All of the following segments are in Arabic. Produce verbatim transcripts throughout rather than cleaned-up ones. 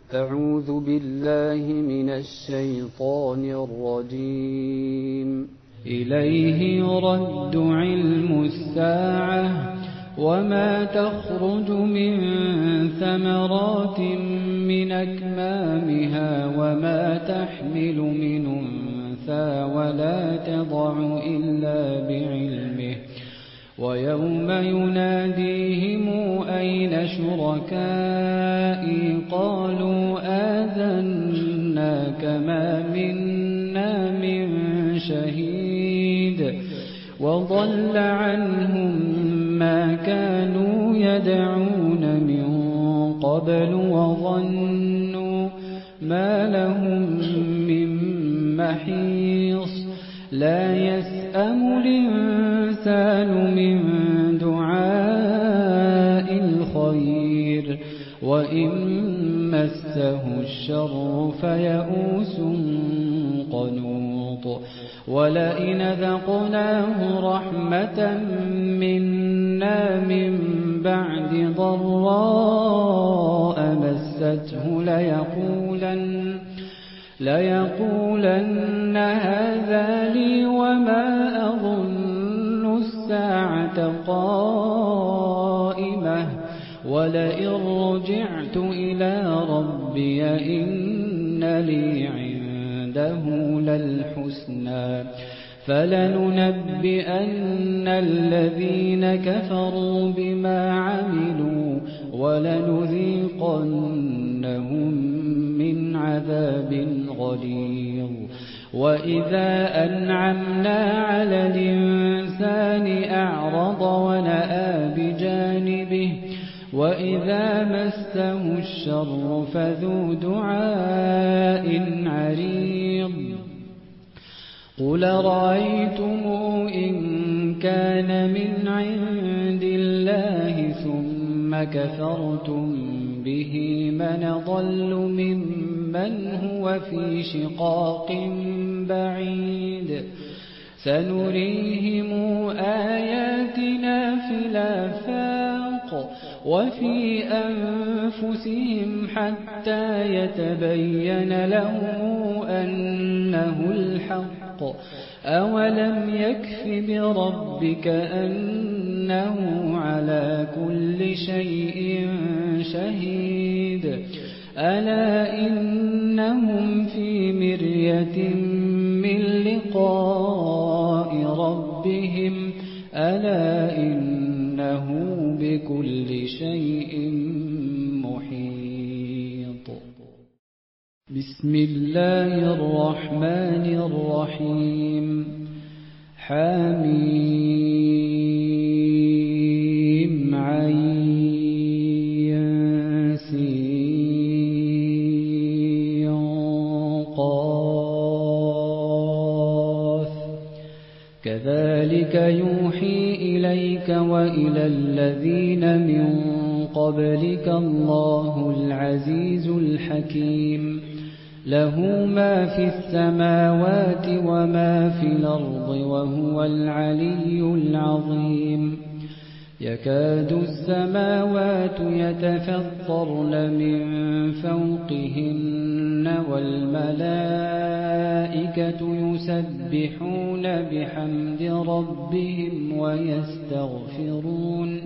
أعوذ بالله من الشيطان الرجيم. إليه يرد علم الساعة وما تخرج من ثمرات من أكمامها وما تحمل من أنثى ولا تضع إلا بعلمه ويوم يناديهم أين شركائي قالوا آذناك ما منا من شهيد وضل عنهم ما كانوا يدعون من قبل وظنوا ما لهم من محيص لا يسأم الإنسان من دعاء الخير وإن مسه الشر فيئوس قنوط ولئن ذقناه رحمة منا من بعد ضراء مسته ليقولن ليقولن هذا لي وما أظن الساعة قائمة ولئن رجعت إلى ربي إن لي عنده للحسنى فلننبئن الذين كفروا بما عملوا ولنذيقنهم من عذاب غليظ وإذا أنعمنا على الإنسان أعرض ونأى بجانبه وإذا مسه الشر فذو دعاء عريض قل رأيتم إن كان من عند الله ثم كفرتم به من ضل ممن هو في شقاق بعيد سنريهم آياتنا في الآفاق وفي أنفسهم حتى يتبين لهم أنه الحق أولم يكف بربك أنه على كل شيء شهيد ألا إنهم في مرية من لقاء ربهم ألا إنه بكل شيء محيط بسم الله الرحمن الرحيم حميم عين سين قاف كذلك يوحي إليك وإلى الذين من قبلك الله العزيز الحكيم له ما في السماوات وما في الأرض وهو العلي العظيم يكاد السماوات يتفطرن من فوقهن والملائكة يسبحون بحمد ربهم ويستغفرون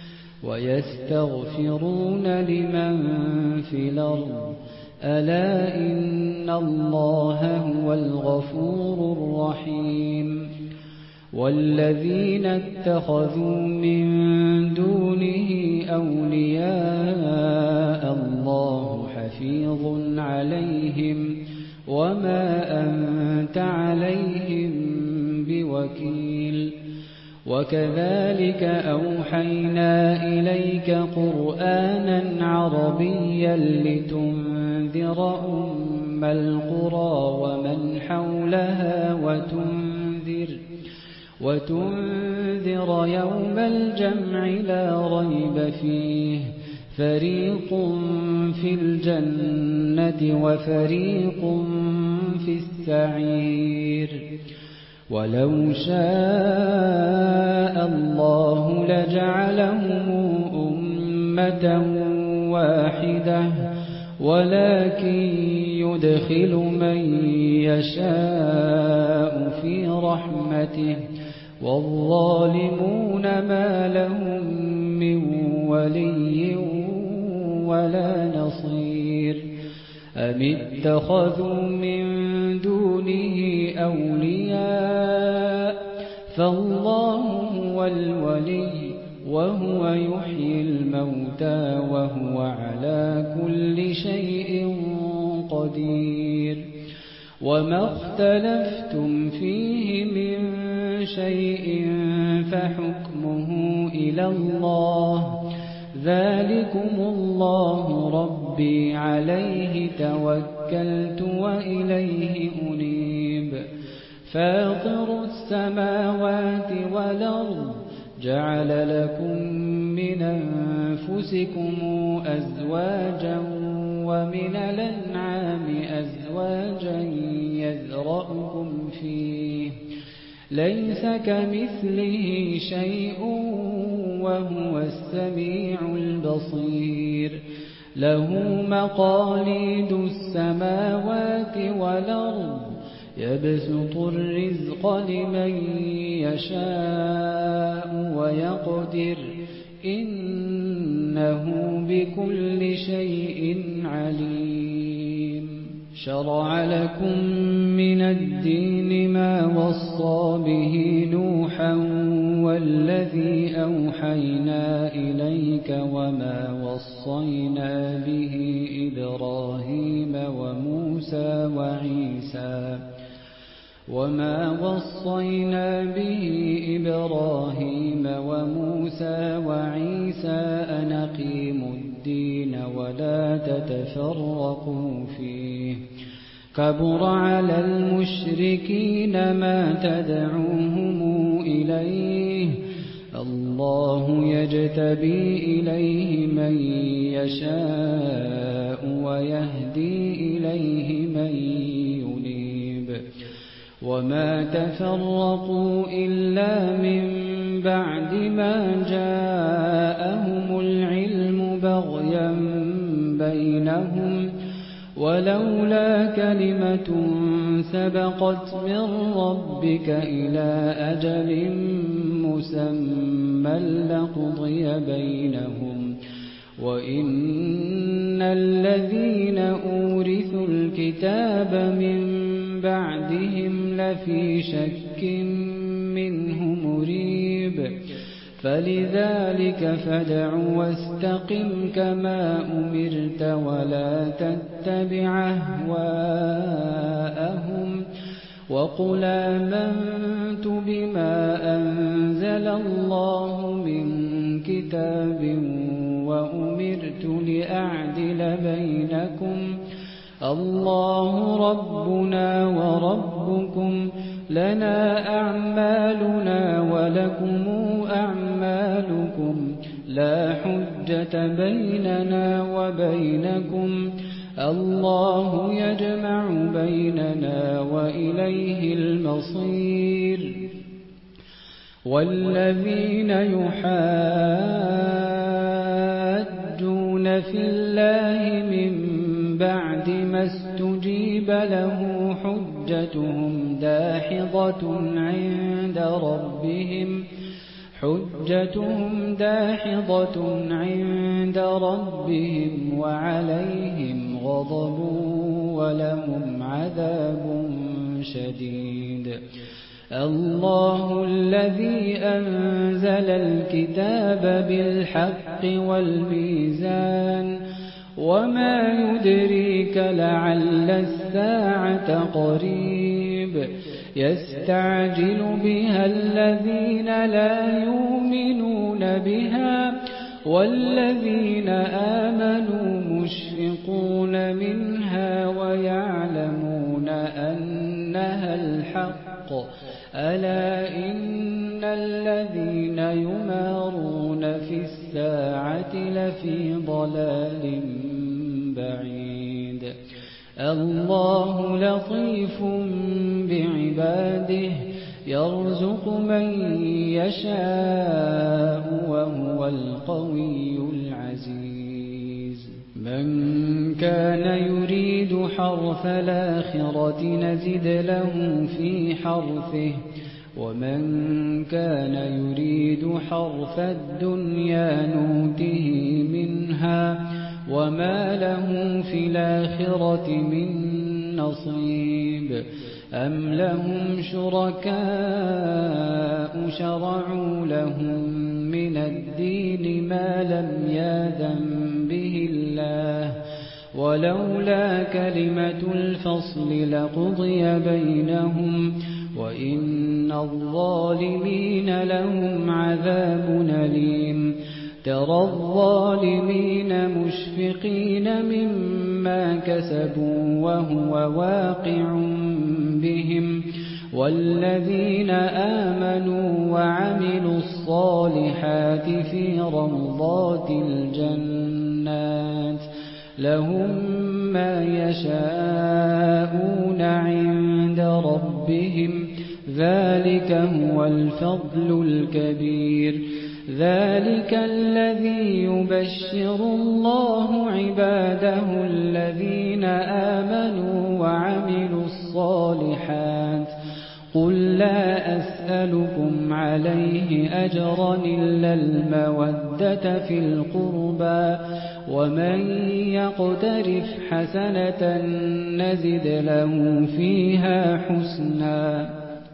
ويستغفرون لمن في الأرض ألا إن الله هو الغفور الرحيم والذين اتخذوا من دونه أولياء الله حفيظ عليهم وما أنت عليهم بوكيل وكذلك أوحينا إليك قرآنا عربيا لتنذر أم القرى ومن حولها وتنذر وتنذر يوم الجمع لا ريب فيه فريق في الجنة وفريق في السعير ولو شاء الله لجعلهم أمة واحدة ولكن يدخل من يشاء في رحمته والظالمون ما لهم من ولي ولا نصير أم اتخذوا من دونه أولياء فالله هو الولي وهو يحيي الموتى وهو على كل شيء قدير وما اختلفتم فيه من شيء فحكمه إلى الله ذلكم الله ربي عليه توكلت وإليه أنيب فاطر السماوات والأرض جعل لكم من أنفسكم أزواجا ومن الأنعام أزواجا يذرأكم فيه ليس كمثله شيء وهو السميع البصير له مقاليد السماوات والأرض يبسط الرزق لمن يشاء ويقدر إنه بكل شيء عليم شرع لكم من الدين ما وصى به نوحا والذي أوحينا إليك وما وصينا به إبراهيم وموسى وعيسى وما وصينا به إبراهيم وموسى وعيسى أن أقيموا الدين ولا تتفرقوا فيه كبر على المشركين ما تدعوهم إليه الله يجتبي إليه من يشاء ويهدي إليه من ينيب وما تفرقوا إلا من بعد ما جاءهم العلم بغيا بينهم ولولا كلمة سبقت من ربك إلى أجل مسمى لقضي بينهم وإن الذين أورثوا الكتاب من بعدهم لفي شك منه مريب فلذلك فادع واستقم كما أمرت ولا تتبع أهواءهم وقل آمنت بما أنزل الله من كتاب وأمرت لأعدل بينكم الله ربنا وربكم لنا أعمالنا ولكم أعمالكم لا حجة بيننا وبينكم الله يجمع بيننا وإليه المصير والذين يحاجون في الله من بعد ما استجيب له حجتهم داحضة عند ربهم حجتهم داحضة عند ربهم وعليهم غضب ولهم عذاب شديد الله الذي أنزل الكتاب بالحق والميزان وما يدريك لعل الساعة قريب يستعجل بها الذين لا يؤمنون بها والذين آمنوا مشفقون منها ويعلمون أنها الحق ألا إن الذين يمارون في الساعة لفي ضلال بعيد الله لطيف بعباده يرزق من يشاء وهو القوي العزيز من كان يريد حرث الآخرة نزد له في حرثه ومن كان يريد حرث الدنيا نؤته منها وما له في الآخرة من نصيب أم لهم شركاء شرعوا لهم من الدين ما لم يأذن به الله ولولا كلمة الفصل لقضي بينهم وإن الظالمين لهم عذاب أليم ترى الظالمين مشفقين مما كسبوا وهو واقع بهم والذين آمنوا وعملوا الصالحات في روضات الجنات لهم ما يشاءون عند ربهم ذلك هو الفضل الكبير ذلك الذي يبشر الله عباده الذين آمنوا وعملوا الصالحات قل لا أسألكم عليه أجرا إلا المودة في القربى ومن يقترف حسنة نزد له فيها حسنا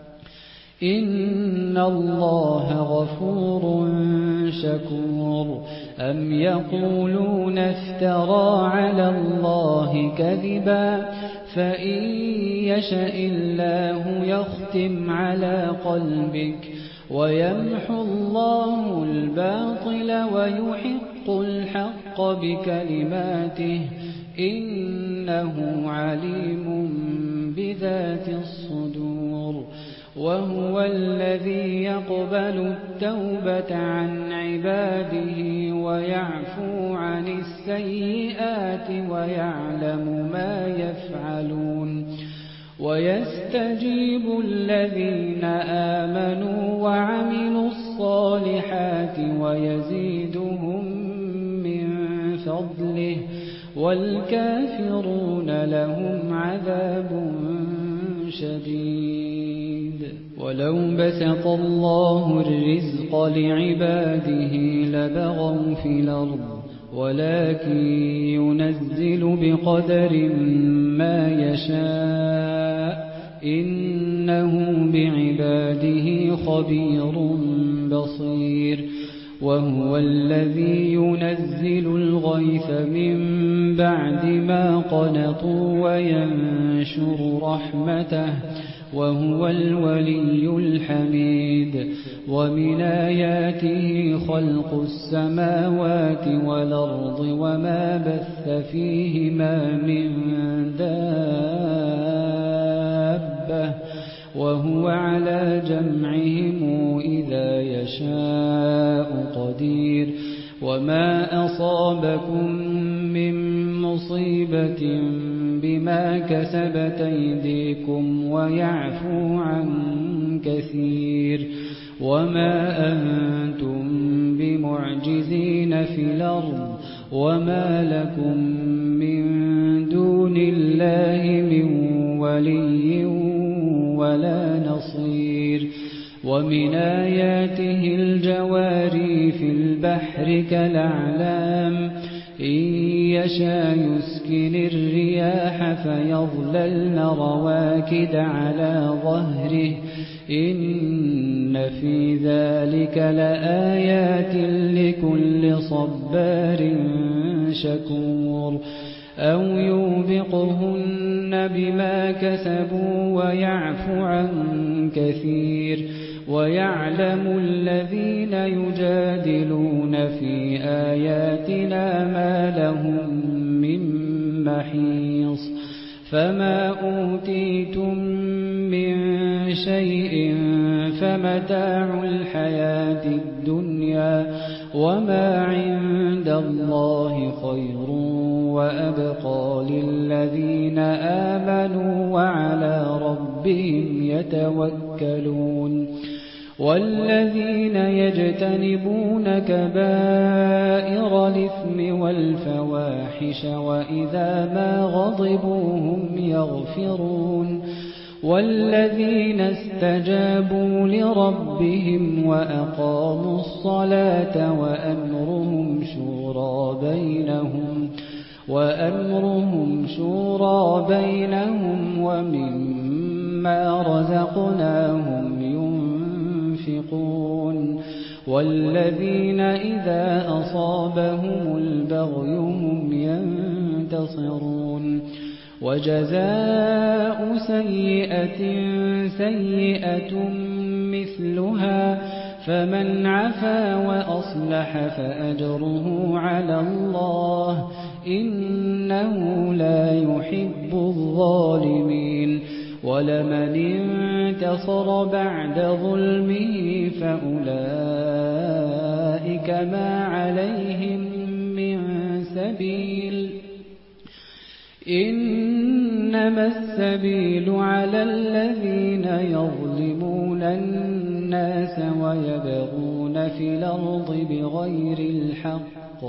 إن الله غفور شكور أم يقولون افترى على الله كذبا فإن يشأ الله يختم على قلبك ويمحو الله الباطل ويحق الحق بكلماته إنه عليم بذات الصدور وهو الذي يقبل التوبة عن عباده ويعفو عن السيئات ويعلم ما يفعلون ويستجيب الذين آمنوا وعملوا الصالحات ويزيدهم من فضله والكافرون لهم عذاب شديد ولو بسط الله الرزق لعباده لبغوا في الأرض ولكن ينزل بقدر ما يشاء إنه بعباده خبير بصير وهو الذي ينزل الغيث من بعد ما قنطوا وينشر رحمته وهو الولي الحميد ومن آياته خلق السماوات والأرض وما بث فيهما من دابة وهو على جمعهم إذا يشاء قدير وما أصابكم من مصيبة بما كسبت أيديكم ويعفو عن كثير وما أنتم بمعجزين في الأرض وما لكم من دون الله من ولي ولا نصير ومن آياته الجواري في البحر كالأعلام إن يشاء يسكن الرياح فيظللن رواكد على ظهره إن في ذلك لآيات لكل صبار شكور أو يوبقهن بما كسبوا ويعفو عن كثير ويعلم الذين يجادلون في آياتنا ما لهم من محيص فما أوتيتم من شيء فمتاع الحياة الدنيا وما عند الله خير وأبقى للذين آمنوا وعلى ربهم يتوكلون والذين يجتنبون كبائر الإثم والفواحش وإذا ما غضبوا هم يغفرون والذين استجابوا لربهم وأقاموا الصلاة وأمرهم شورى بينهم وأمرهم شورى بينهم ومما رزقناهم ينفقون والذين إذا أصابهم البغي هم ينتصرون وجزاء سيئة سيئة مثلها فمن عفا وأصلح فأجره على الله إنه لا يحب الظالمين ولمن انتصر بعد ظلمه فأولئك ما عليهم من سبيل إنما السبيل على الذين يظلمون الناس ويبغون في الأرض بغير الحق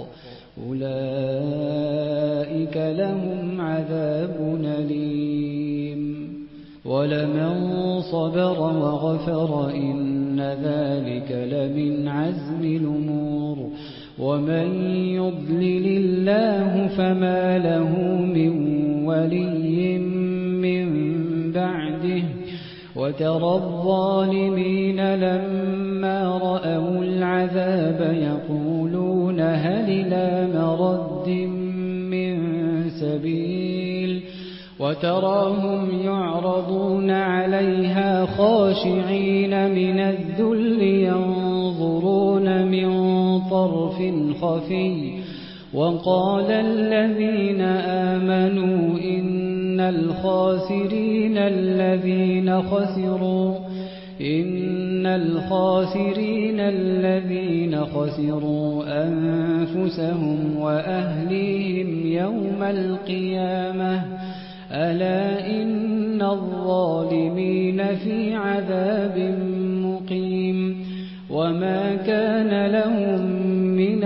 أولئك لهم عذاب أليم ولمن صبر وغفر إن ذلك لمن عزم الأمور ومن يضلل الله فما له من ولي من بعده وترى الظالمين لما رأوا العذاب يقولون هل إلى مرد من سبيل وتراهم يعرضون عليها خاشعين من الذل ينظرون من طرف خفي وقال الذين آمنوا إن الخاسرين الذين خسروا إن الخاسرين الذين خسروا أنفسهم وأهليهم يوم القيامة ألا إن الظالمين في عذاب مقيم وما كان لهم من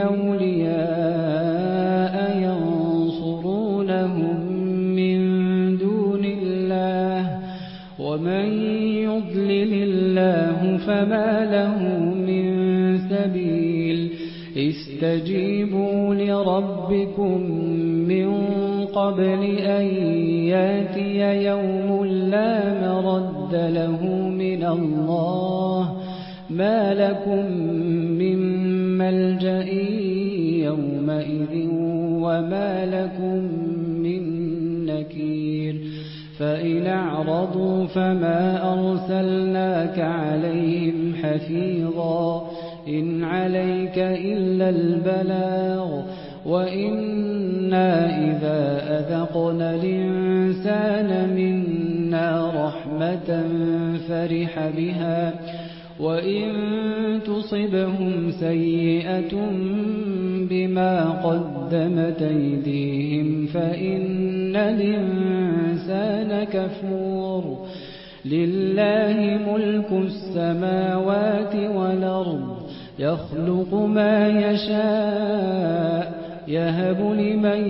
أولياء ينصرونهم من دون الله ومن يضلل الله فما له من سبيل استجيبوا لربكم من قبل أن ياتي يوم لا مرد له من الله ما لكم من ملجأ يومئذ وما لكم من نكير فإن أعرضوا فما أرسلناك عليهم حفيظا إن عليك إلا البلاغ وإنا إذا أذقنا الإنسان منا رحمة فرح بها وإن تصبهم سيئة بما قدمت أيديهم فإن الإنسان كفور لله ملك السماوات والأرض يخلق ما يشاء يهب لمن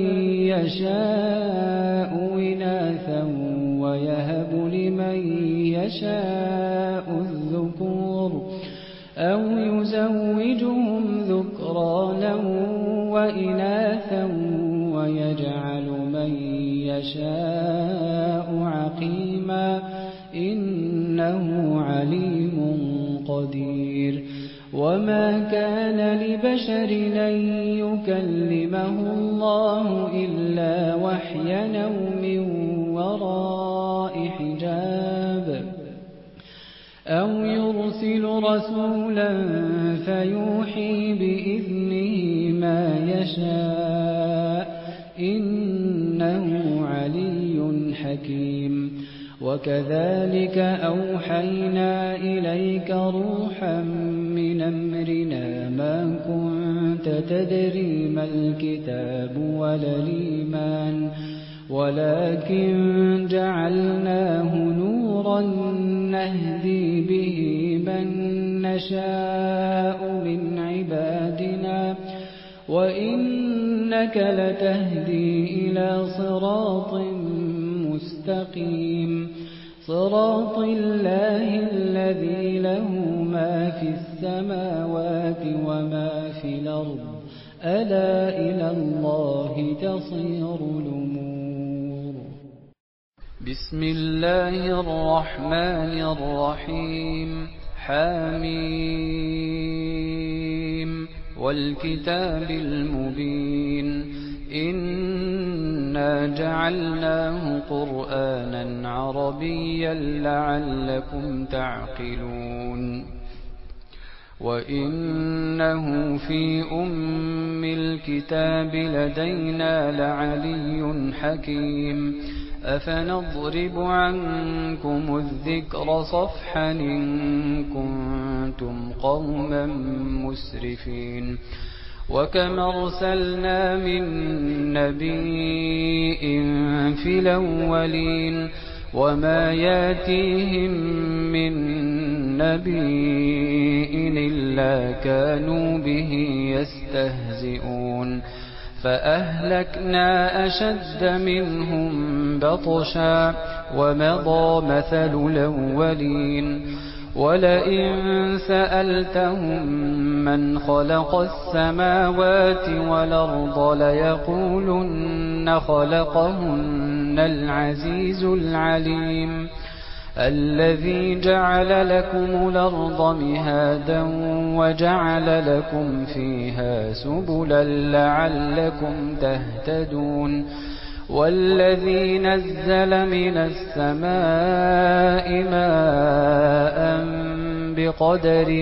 يشاء إناثا ويهب لمن يشاء الذكور أو يزوجهم ذكرانا وإناثا ويجعل من يشاء عقيما إنه عليم قدير وما كان لبشر أن يكلمه الله إلا وحيا أو من وراء حجاب أو يرسل رسولا فيوحي بإذنه ما يشاء إنه علي حكيم وكذلك أوحينا إليك روحا من أمرنا ما كنت تدري ما الكتاب ولا الإيمان ولكن جعلناه نورا نهدي به من نشاء من عبادنا وإنك لتهدي إلى صراط مستقيم صراط الله الذي له ما في السماوات وما في الأرض ألا إلى الله تصير الأمور. بسم الله الرحمن الرحيم. حميم والكتاب المبين إنا جعلناه قرآنا عربيا لعلكم تعقلون وإنه في أم الكتاب لدينا لعلي حكيم أفنضرب عنكم الذكر صفحا إن كنتم قوما مسرفين وكم أرسلنا من نبي في الأولين وما ياتيهم من نبي إلا كانوا به يستهزئون فأهلكنا أشد منهم بطشا ومضى مثل الأولين ولئن سألتهم من خلق السماوات والأرض ليقولن خلقهن العزيز العليم الذي جعل لكم الأرض مهادا وجعل لكم فيها سبلا لعلكم تهتدون والذي نزل من السماء ماء بقدر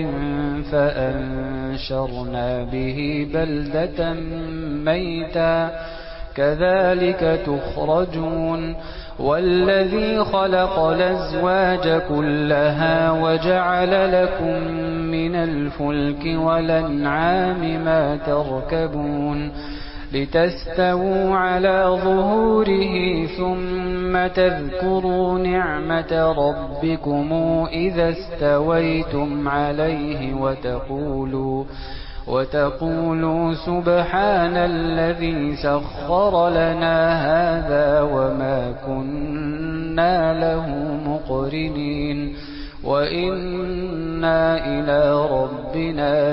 فأنشرنا به بلدة ميتا كذلك تخرجون والذي خلق الأزواج كلها وجعل لكم من الفلك والأنعام ما تركبون لتستووا على ظهوره ثم تذكروا نعمة ربكم إذا استويتم عليه وتقولوا وتقولوا سبحان الذي سخر لنا هذا وما كنا له مقرنين وإنا إلى ربنا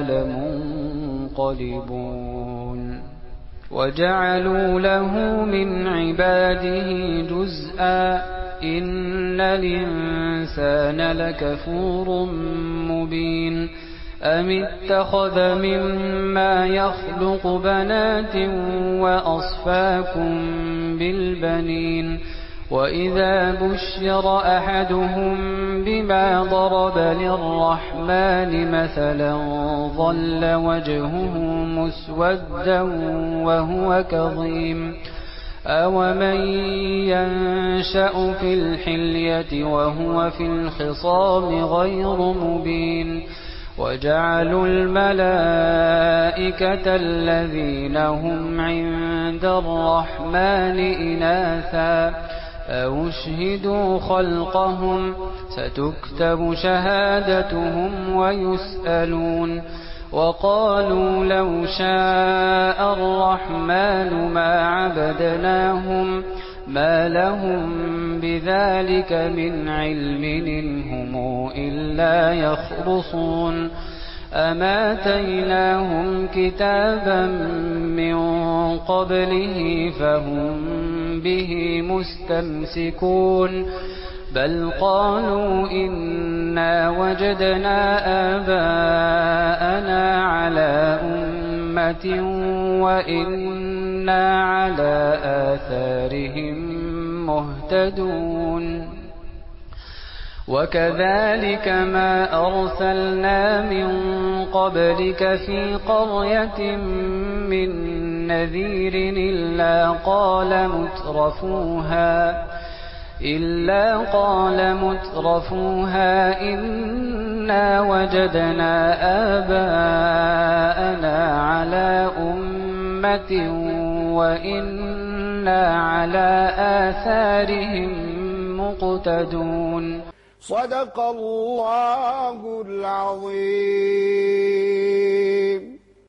لمنقلبون وجعلوا له من عباده جزءا إن الإنسان لكفور مبين أم اتخذ مما يخلق بنات وأصفاكم بالبنين وإذا بشر أحدهم بما ضرب للرحمن مثلا ظل وجهه مسودا وهو كظيم أومن ينشأ في الحلية وهو في الخصام غير مبين وجعلوا الملائكة الذين هم عند الرحمن إناثا أو اشهدوا خلقهم ستكتب شهادتهم ويسألون وقالوا لو شاء الرحمن ما عبدناهم ما لهم بذلك من علم إن هم إلا يخرصون أما آتيناهم كتابا من قبله فهم به مستمسكون بل قالوا إنا وجدنا آباءنا على أمة وإنا على آثارهم مهتدون وكذلك ما أرسلنا من قبلك في قرية من نذير إلا قال مترفوها إلا قال مترفوها إنا وجدنا آباءنا على أمة وإنا على آثارهم مقتدون صدق الله العظيم.